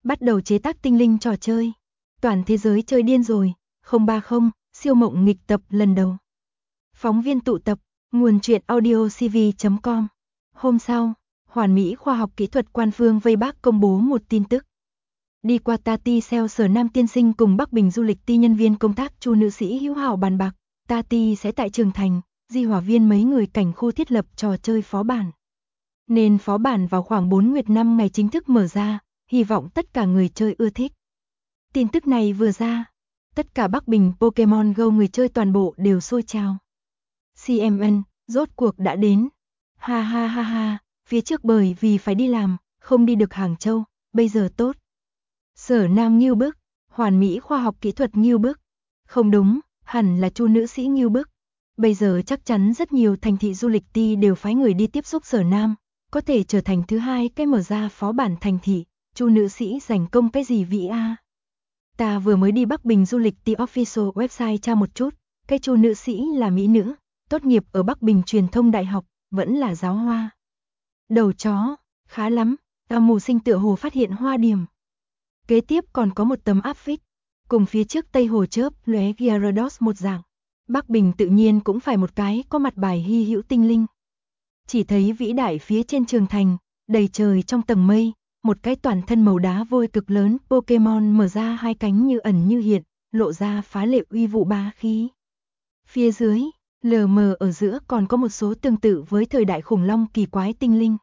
Bắt đầu chế tác tinh linh trò chơi. Toàn thế giới chơi điên rồi, 030, siêu mộng nghịch tập lần đầu. Phóng viên tụ tập, nguồn truyện audio cv.com. Hôm sau, Hoàn Mỹ Khoa học Kỹ thuật Quan phương Vây Bác công bố một tin tức. Đi qua Tati Sale Sở Nam tiên sinh cùng Bắc Bình Du lịch ti nhân viên công tác Chu nữ sĩ hữu hảo bàn bạc, Tati sẽ tại Trường Thành, Di Hòa Viên mấy người cảnh khu thiết lập trò chơi phó bản. Nên phó bản vào khoảng 4 nguyệt 5 ngày chính thức mở ra, hy vọng tất cả người chơi ưa thích. Tin tức này vừa ra, tất cả Bắc Bình Pokemon Go người chơi toàn bộ đều sôi trào. CMN, rốt cuộc đã đến. Ha ha ha ha, phía trước bởi vì phải đi làm, không đi được Hàng Châu, bây giờ tốt. Sở Nam ngưu bức, Hoàn Mỹ Khoa học Kỹ thuật ngưu bức. Không đúng, hẳn là Chu nữ sĩ ngưu bức. Bây giờ chắc chắn rất nhiều thành thị du lịch ti đều phái người đi tiếp xúc Sở Nam, có thể trở thành thứ hai cái mở ra phó bản thành thị. Chu nữ sĩ giành công cái gì vị a? Ta vừa mới đi Bắc Bình Du lịch ti official website tra một chút, cái Chu nữ sĩ là mỹ nữ, tốt nghiệp ở Bắc Bình Truyền thông Đại học, vẫn là giáo hoa. Đầu chó, khá lắm, mù sinh tựa hồ phát hiện hoa điểm. Kế tiếp còn có một tấm áp phích, cùng phía trước Tây Hồ chớp lóe Gyarados một dạng. Bắc Bình tự nhiên cũng phải một cái có mặt bài hy hữu tinh linh. Chỉ thấy vĩ đại phía trên Trường Thành, đầy trời trong tầng mây, một cái toàn thân màu đá vôi cực lớn Pokemon mở ra hai cánh như ẩn như hiện, lộ ra phá lệ uy vũ bá khí. Phía dưới, lờ mờ ở giữa còn có một số tương tự với thời đại khủng long kỳ quái tinh linh.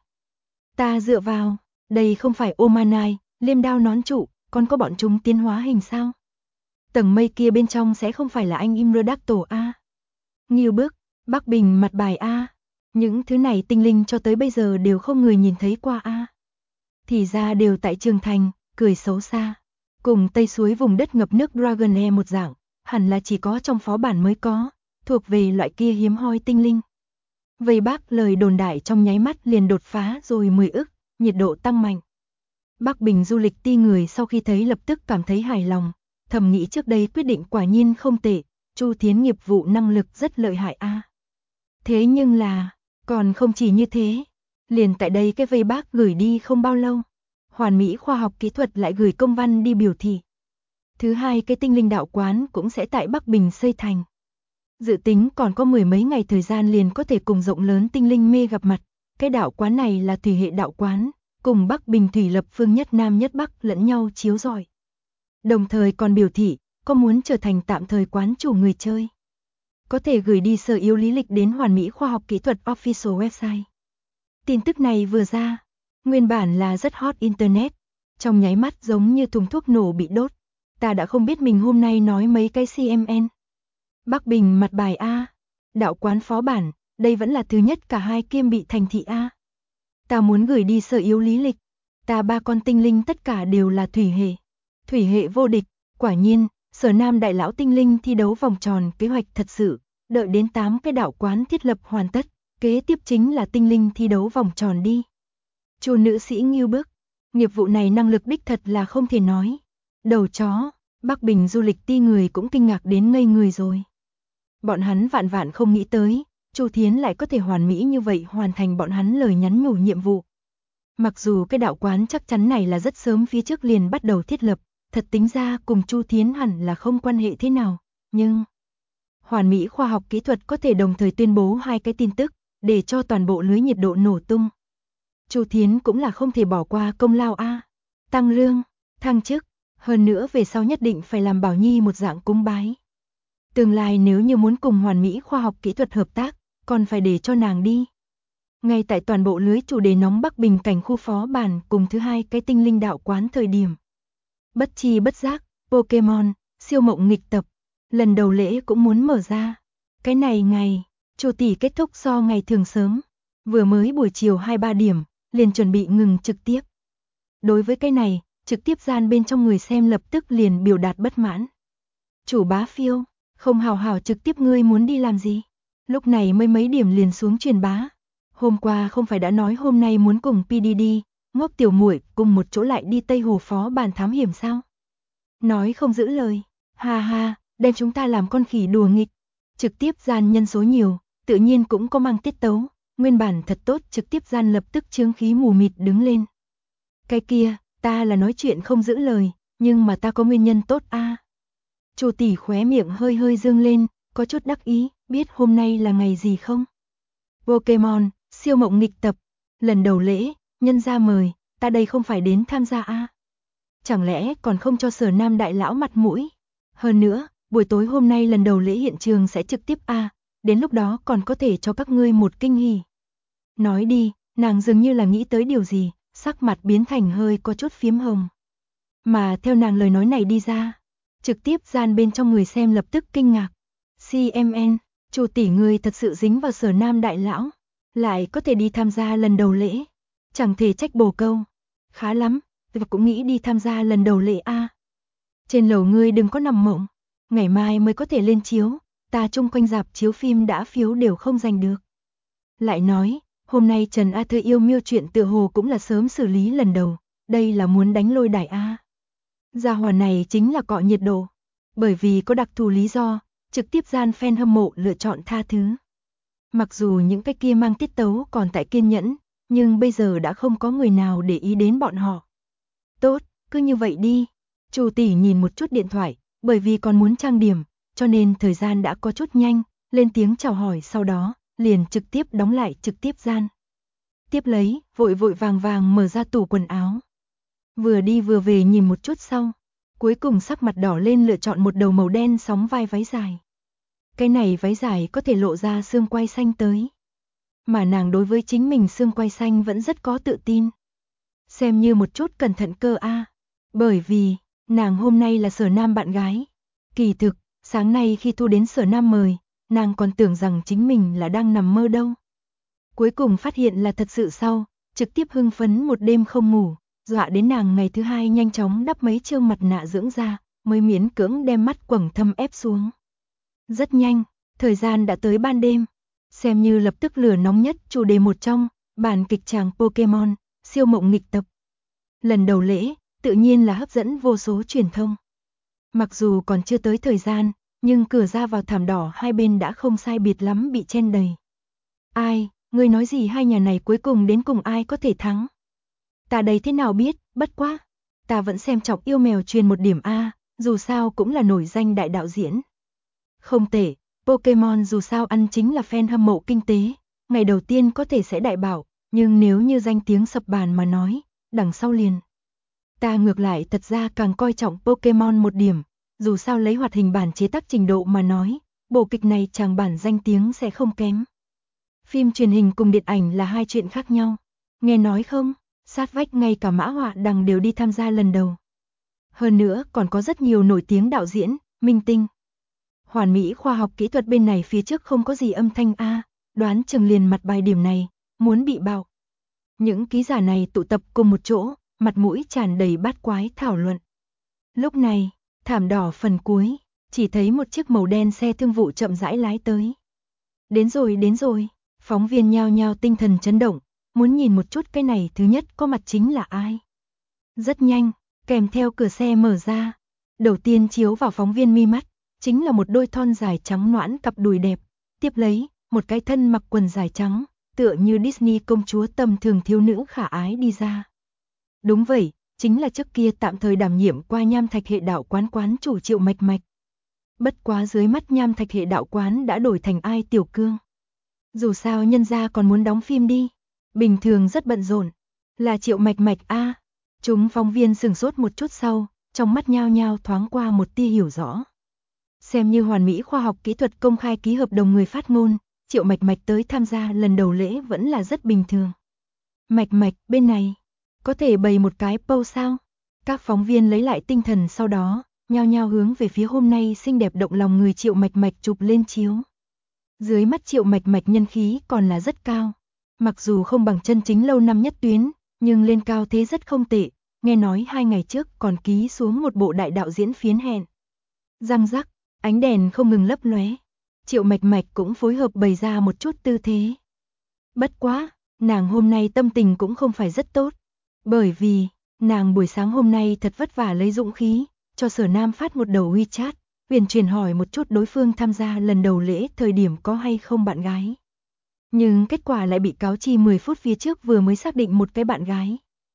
Ta dựa vào, đây không phải Omanai, liêm đao nón trụ, còn có bọn chúng tiến hóa hình sao? Tầng mây kia bên trong sẽ không phải là anh Imrodactyl a? Nghiêu bức, Bắc Bình mặt bài a? Những thứ này tinh linh cho tới bây giờ đều không người nhìn thấy qua a. Thì ra đều tại Trường Thành, cười xấu xa. Cùng Tây suối vùng đất ngập nước Dragonair một dạng, hẳn là chỉ có trong phó bản mới có, thuộc về loại kia hiếm hoi tinh linh. Vây Bác lời đồn đại trong nháy mắt liền đột phá rồi 10 ức, nhiệt độ tăng mạnh. Bắc Bình Du lịch ti người sau khi thấy lập tức cảm thấy hài lòng, thầm nghĩ trước đây quyết định quả nhiên không tệ, Chu Thiến nghiệp vụ năng lực rất lợi hại a. Thế nhưng là, còn không chỉ như thế, liền tại đây cái Vây Bác gửi đi không bao lâu, Hoàn Mỹ Khoa học Kỹ thuật lại gửi công văn đi biểu thị. Thứ hai cái tinh linh đạo quán cũng sẽ tại Bắc Bình xây thành. Dự tính còn có 10 mấy ngày thời gian liền có thể cùng rộng lớn tinh linh mê gặp mặt, cái đạo quán này là thủy hệ đạo quán, cùng Bắc Bình thủy lập phương nhất Nam nhất Bắc lẫn nhau chiếu rọi. Đồng thời còn biểu thị, có muốn trở thành tạm thời quán chủ người chơi. Có thể gửi đi sở yếu lý lịch đến Hoàn Mỹ Khoa học Kỹ thuật official website. Tin tức này vừa ra, nguyên bản là rất hot internet, trong nháy mắt giống như thùng thuốc nổ bị đốt. Ta đã không biết mình hôm nay nói mấy cái CMN. Bắc Bình mặt bài A, đạo quán phó bản, đây vẫn là thứ nhất cả hai kiêm bị thành thị A. Ta muốn gửi đi sở yếu lý lịch, ta ba con tinh linh tất cả đều là thủy hệ vô địch, quả nhiên, Sở Nam đại lão tinh linh thi đấu vòng tròn kế hoạch thật sự, đợi đến 8 cái đạo quán thiết lập hoàn tất, kế tiếp chính là tinh linh thi đấu vòng tròn đi. Chu nữ sĩ ngưu bức, nghiệp vụ này năng lực đích thật là không thể nói. Đầu chó, Bắc Bình Du lịch ti người cũng kinh ngạc đến ngây người rồi. Bọn hắn vạn vạn không nghĩ tới, Chu Thiến lại có thể hoàn mỹ như vậy hoàn thành bọn hắn lời nhắn nhủ nhiệm vụ. Mặc dù cái đạo quán chắc chắn này là rất sớm phía trước liền bắt đầu thiết lập, thật tính ra cùng Chu Thiến hẳn là không quan hệ thế nào, nhưng Hoàn Mỹ Khoa học Kỹ thuật có thể đồng thời tuyên bố hai cái tin tức, để cho toàn bộ lưới nhiệt độ nổ tung. Chu Thiến cũng là không thể bỏ qua công lao a, tăng lương, thăng chức, hơn nữa về sau nhất định phải làm Bảo Nhi một dạng cúng bái. Tương lai nếu như muốn cùng Hoàn Mỹ Khoa học Kỹ thuật hợp tác, còn phải để cho nàng đi. Ngay tại toàn bộ lưới chủ đề nóng Bắc Bình cảnh khu phó bản cùng thứ hai cái tinh linh đạo quán thời điểm. Bất chi bất giác, Pokemon, siêu mộng nghịch tập, lần đầu lễ cũng muốn mở ra. Cái này ngày, Chu tỷ kết thúc so ngày thường sớm, vừa mới buổi chiều 2-3 điểm, liền chuẩn bị ngừng trực tiếp. Đối với cái này, trực tiếp gian bên trong người xem lập tức liền biểu đạt bất mãn. Chủ bá phiêu, không hào hào trực tiếp ngươi muốn đi làm gì? Lúc này mới mấy điểm liền xuống truyền bá. Hôm qua không phải đã nói hôm nay muốn cùng PDD, Ngốc tiểu muội cùng một chỗ lại đi Tây Hồ phó bản thám hiểm sao? Nói không giữ lời, ha ha, đem chúng ta làm con khỉ đùa nghịch. Trực tiếp gian nhân số nhiều, tự nhiên cũng có mang tiết tấu, nguyên bản thật tốt trực tiếp gian lập tức chướng khí mù mịt đứng lên. Cái kia, Ta là nói chuyện không giữ lời, nhưng mà ta có nguyên nhân tốt a. Chu tỷ khóe miệng hơi hơi dương lên, có chút đắc ý, biết hôm nay là ngày gì không? Pokemon, siêu mộng nghịch tập, lần đầu lễ, nhân gia mời, ta đây không phải đến tham gia a. Chẳng lẽ còn không cho Sở Nam đại lão mặt mũi? Hơn nữa, buổi tối hôm nay lần đầu lễ hiện trường sẽ trực tiếp a, đến lúc đó còn có thể cho các ngươi một kinh hỉ. Nói đi, nàng dường như là nghĩ tới điều gì, sắc mặt biến thành hơi có chút phiếm hồng. Mà theo nàng lời nói này đi ra, trực tiếp gian bên trong người xem lập tức kinh ngạc. CMN, Chu tỷ người thật sự dính vào Sở Nam đại lão, lại có thể đi tham gia lần đầu lễ. Chẳng thể trách bồ câu. Khá lắm, tôi cũng nghĩ đi tham gia lần đầu lễ a. Trên lầu ngươi đừng có nằm mộng, ngày mai mới có thể lên chiếu, ta chung quanh rạp chiếu phim đã phiếu đều không giành được. Lại nói, hôm nay Trần A Thư yêu miêu chuyện tựa hồ cũng là sớm xử lý lần đầu, đây là muốn đánh lôi đài a. Gia hỏa này chính là cọ nhiệt độ, bởi vì có đặc thù lý do, trực tiếp gian fan hâm mộ lựa chọn tha thứ. Mặc dù những cái kia mang tiết tấu còn tại kiên nhẫn, nhưng bây giờ đã không có người nào để ý đến bọn họ. Tốt, cứ như vậy đi. Chu tỷ nhìn một chút điện thoại, bởi vì còn muốn trang điểm, cho nên thời gian đã có chút nhanh, lên tiếng chào hỏi sau đó, liền trực tiếp đóng lại trực tiếp gian. Tiếp lấy, vội vội vàng vàng mở ra tủ quần áo. Vừa đi vừa về nhìn một chút sau, cuối cùng sắc mặt đỏ lên lựa chọn một đầu màu đen sóng vai váy dài. Cái này váy dài có thể lộ ra xương quai xanh tới. Mà nàng đối với chính mình xương quai xanh vẫn rất có tự tin. Xem như một chút cẩn thận cơ a, bởi vì nàng hôm nay là Sở Nam bạn gái. Kỳ thực, sáng nay khi thu đến Sở Nam mời, nàng còn tưởng rằng chính mình là đang nằm mơ đâu. Cuối cùng phát hiện là thật sự sau, trực tiếp hưng phấn một đêm không ngủ, dọa đến nàng ngày thứ hai nhanh chóng đắp mấy trương mặt nạ dưỡng da, mới miễn cưỡng đem mắt quầng thâm ép xuống. Rất nhanh, thời gian đã tới ban đêm, xem như lập tức lửa nóng nhất chủ đề một trong, bản kịch tràng Pokemon, siêu mộng nghịch tập. Lần đầu lễ, tự nhiên là hấp dẫn vô số truyền thông. Mặc dù còn chưa tới thời gian, nhưng cửa ra vào thảm đỏ hai bên đã không sai biệt lắm bị chen đầy. Ai, ngươi nói gì hai nhà này cuối cùng đến cùng ai có thể thắng? Ta đây thế nào biết, bất quá. Ta vẫn xem chọc yêu mèo truyền một điểm A, dù sao cũng là nổi danh đại đạo diễn. Không tệ, Pokemon dù sao ăn chính là fan hâm mộ kinh tế, ngày đầu tiên có thể sẽ đại bảo, nhưng nếu như danh tiếng sập bàn mà nói, đằng sau liền. Ta ngược lại thật ra càng coi trọng Pokemon một điểm, dù sao lấy hoạt hình bản chế tác trình độ mà nói, bộ kịch này chàng bản danh tiếng sẽ không kém. Phim truyền hình cùng điện ảnh là hai chuyện khác nhau, nghe nói không, sát vách ngay cả Mã Họa Đằng đều đi tham gia lần đầu. Hơn nữa còn có rất nhiều nổi tiếng đạo diễn, minh tinh. Hoàn mỹ khoa học kỹ thuật bên này phía trước không có gì âm thanh a, đoán chừng liền mặt bài điểm này, muốn bị bạo. Những ký giả này tụ tập cùng một chỗ, mặt mũi tràn đầy bát quái thảo luận. Lúc này, thảm đỏ phần cuối, chỉ thấy một chiếc màu đen xe thương vụ chậm rãi lái tới. Đến rồi, phóng viên nhao nhao tinh thần chấn động, muốn nhìn một chút cái này thứ nhất có mặt chính là ai. Rất nhanh, kèm theo cửa xe mở ra, đầu tiên chiếu vào phóng viên mi mắt, chính là một đôi thon dài trắng nõn cặp đùi đẹp, tiếp lấy, một cái thân mặc quần dài trắng, tựa như Disney công chúa tầm thường thiếu nữ khả ái đi ra. Đúng vậy, chính là trước kia tạm thời đảm nhiệm qua Nham Thạch hệ đạo quán chủ Triệu Mạch Mạch. Bất quá dưới mắt Nham Thạch hệ đạo quán đã đổi thành Ai Tiểu Cương. Dù sao nhân gia còn muốn đóng phim đi, bình thường rất bận rộn, là Triệu Mạch Mạch a. Chúng phóng viên sửng sốt một chút sau, trong mắt nhao nhao thoáng qua một tia hiểu rõ. Xem như hoàn mỹ khoa học kỹ thuật công khai ký hợp đồng người phát ngôn, Triệu Mạch Mạch tới tham gia lần đầu lễ vẫn là rất bình thường. Mạch Mạch, bên này, có thể bày một cái pose sao? Các phóng viên lấy lại tinh thần sau đó, nhao nhao hướng về phía hôm nay xinh đẹp động lòng người Triệu Mạch Mạch chụp lên chiếu. Dưới mắt Triệu Mạch Mạch nhân khí còn là rất cao. Mặc dù không bằng chân chính lâu năm nhất tuyến, nhưng lên cao thế rất không tệ. Nghe nói 2 ngày trước còn ký xuống một bộ đại đạo diễn phiến hẹn. Răng rắc, ánh đèn không ngừng lấp lóe. Triệu Mạch Mạch cũng phối hợp bày ra một chút tư thế. Bất quá, nàng hôm nay tâm tình cũng không phải rất tốt. Bởi vì, nàng buổi sáng hôm nay thật vất vả lấy dũng khí, cho Sở Nam phát một đầu WeChat, huyền truyền hỏi một chút đối phương tham gia lần đầu lễ thời điểm có hay không bạn gái. Nhưng kết quả lại bị cáo chi 10 phút phía trước vừa mới xác định một cái bạn gái.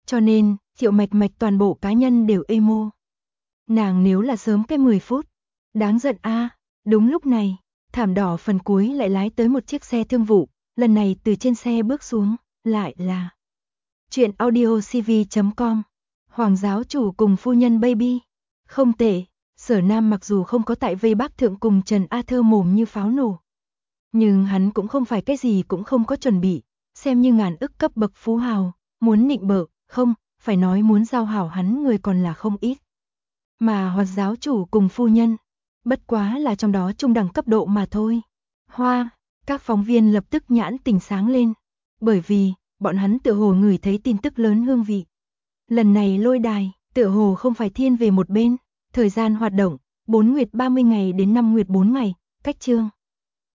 Cho nên, Triệu Mạch Mạch toàn bộ cá nhân đều emo. Nàng nếu là sớm cái 10 phút. Đáng giận a. Đúng lúc này, thảm đỏ phần cuối lại lái tới một chiếc xe thương vụ, lần này từ trên xe bước xuống, lại là Truyện audio cv.com. Hoàng giáo chủ cùng phu nhân baby. Không tệ, Sở Nam mặc dù không có tại vây Bắc Thượng cùng Trần A Thơ mồm như pháo nổ. Nhưng hắn cũng không phải cái gì cũng không có chuẩn bị, xem như ngàn ức cấp bậc phú hào, muốn nịnh bợ, không, phải nói muốn giao hảo hắn người còn là không ít. Mà Hoàng giáo chủ cùng phu nhân, bất quá là trong đó trung đẳng cấp độ mà thôi. Hoa, các phóng viên lập tức nhãn tỉnh sáng lên, bởi vì bọn hắn tựa hồ ngửi thấy tin tức lớn hương vị. Lần này lôi đài, tựa hồ không phải thiên về một bên, thời gian hoạt động, 4 nguyệt 30 ngày đến 5 nguyệt 4 ngày, cách chương.